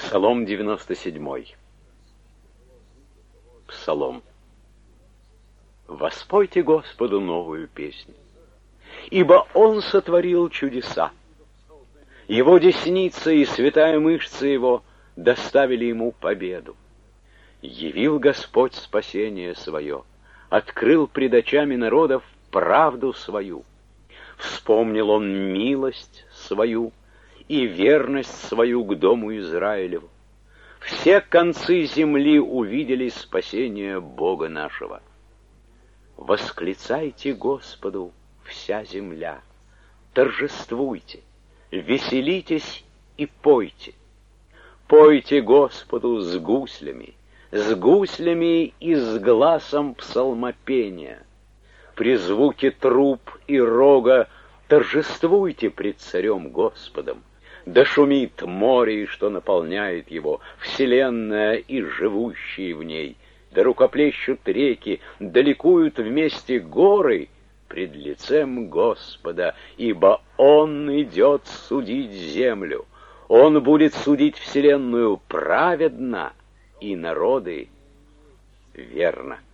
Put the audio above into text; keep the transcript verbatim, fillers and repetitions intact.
Псалом девяносто седьмой. Псалом. Воспойте Господу новую песнь, ибо Он сотворил чудеса. Его десница и святая мышца Его доставили Ему победу. Явил Господь спасение свое, открыл пред очами народов правду свою. Вспомнил Он милость свою и верность свою к дому Израилеву. Все концы земли увидели спасение Бога нашего. Восклицайте Господу, вся земля, торжествуйте, веселитесь и пойте. Пойте Господу с гуслями, с гуслями и с гласом псалмопения. При звуке труб и рога торжествуйте пред царем Господом. Да шумит море, что наполняет его, вселенная и живущие в ней. Да рукоплещут реки, да ликуют вместе горы пред лицем Господа, ибо Он идет судить землю. Он будет судить вселенную праведно и народы верно.